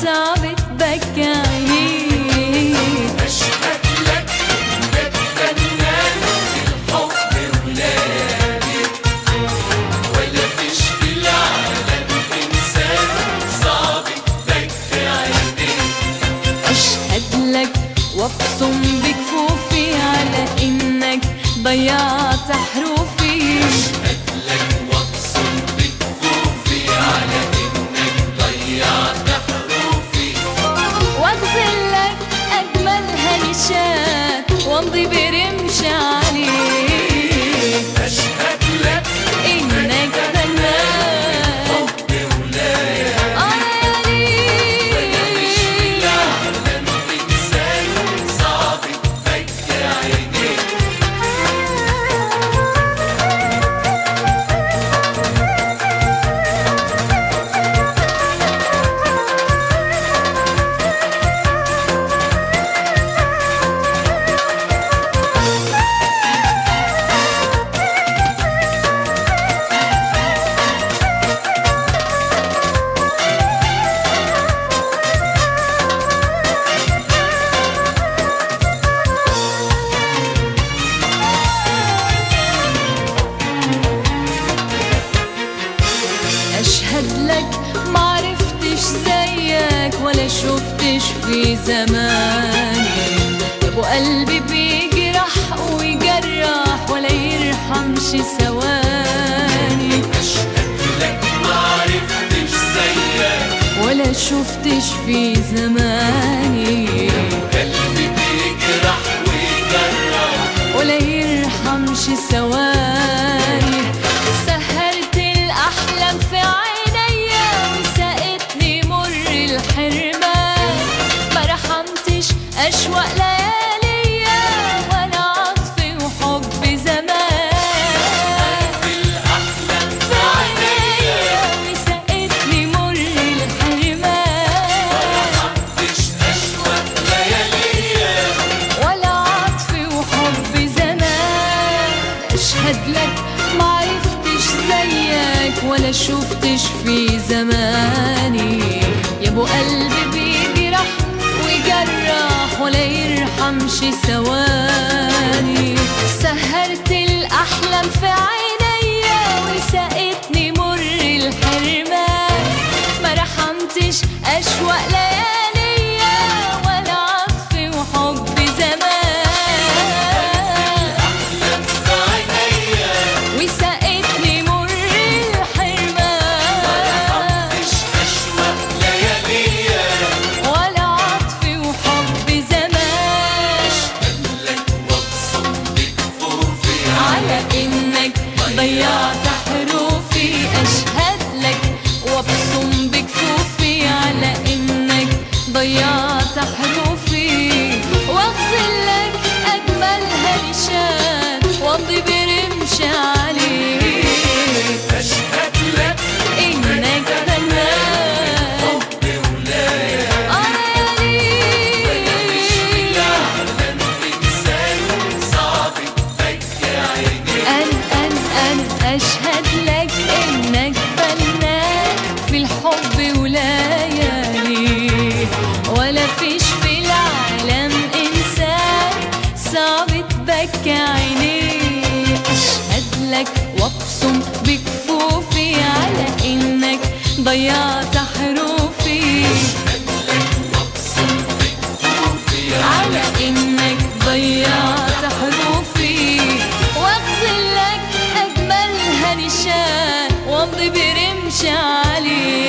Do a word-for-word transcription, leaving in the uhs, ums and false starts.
صعب تبكي عينيك. أشهد لك إنك فنان في الحب ولادي، ولا فيش في العالم إنسان صعب تبكي عينيك. أشهد لك وأبصم بكفوفي على إنك ضيعت حروفي. أشهد لك وأبصم بكفوفي على إنك ضيعت حروفي، وأغزل لك أجمل هنشات وأمضي برمش عليك. أشهد لك إنك فنان حب ولاية، آه ولا فيش في العالم إنسان صعب تبكي عينيك. أشهد لك معرفتش زيك ولا شفتش في زماني. يا ابو قلبي بيجرح ويجرح ولا يرحمش ثواني. أشهد لك معرفتش زيك ولا شفتش في زماني. قلبي بيجرح ويجرح ولا يرحمش ثواني. سهرت الأحلام في عينيا وسقتني مر الحرمان. ما رحمتش أشواق لياليا ولا عطف وحب زمان. في الأحلام في عينيا وسقتني مر الحرمان. مفيش أشواق لياليا، ولا عطف وحب زمان. أشهد لك معرفتش زيك ولا شفتش في زماني. يا ابو قلبي بيجرح ويجرح ولا يرحمش ثواني. سهرت الأحلام في عينيا وسقتني مر الحرمان. ما رحمتش أشواق لياليا ولا عطف وحب زمان. أحلام في عينيا وسقتني مر الحرمان. مفيش أشواق لياليا، ولا عطف وحب زمان. لك وأبصم بكفوفي على إنك ضيعت حروفي. أشهد لك وأبصم بكفوفي على إنك ضيعت حروفي. وأغزل لك أجمل هنشات وأمضي برمش عليك. أشهد لك إنك فنان حب ولاية، آه مفيش في العالم إنسان صعب تبكي عينيك. أنا أنا أنا أشهد لك إنك فنان في الحب وليالي. ولا فيش في العالم إنسان صعب تبكي عينيه. أشهد لك وأبصم بكفوفي على إنك ضيعت حروفي. وأبصم بكفوفي على إنك ضيعت حروفي. وأغزل لك أجمل هنشات وأمضي برمش عليك.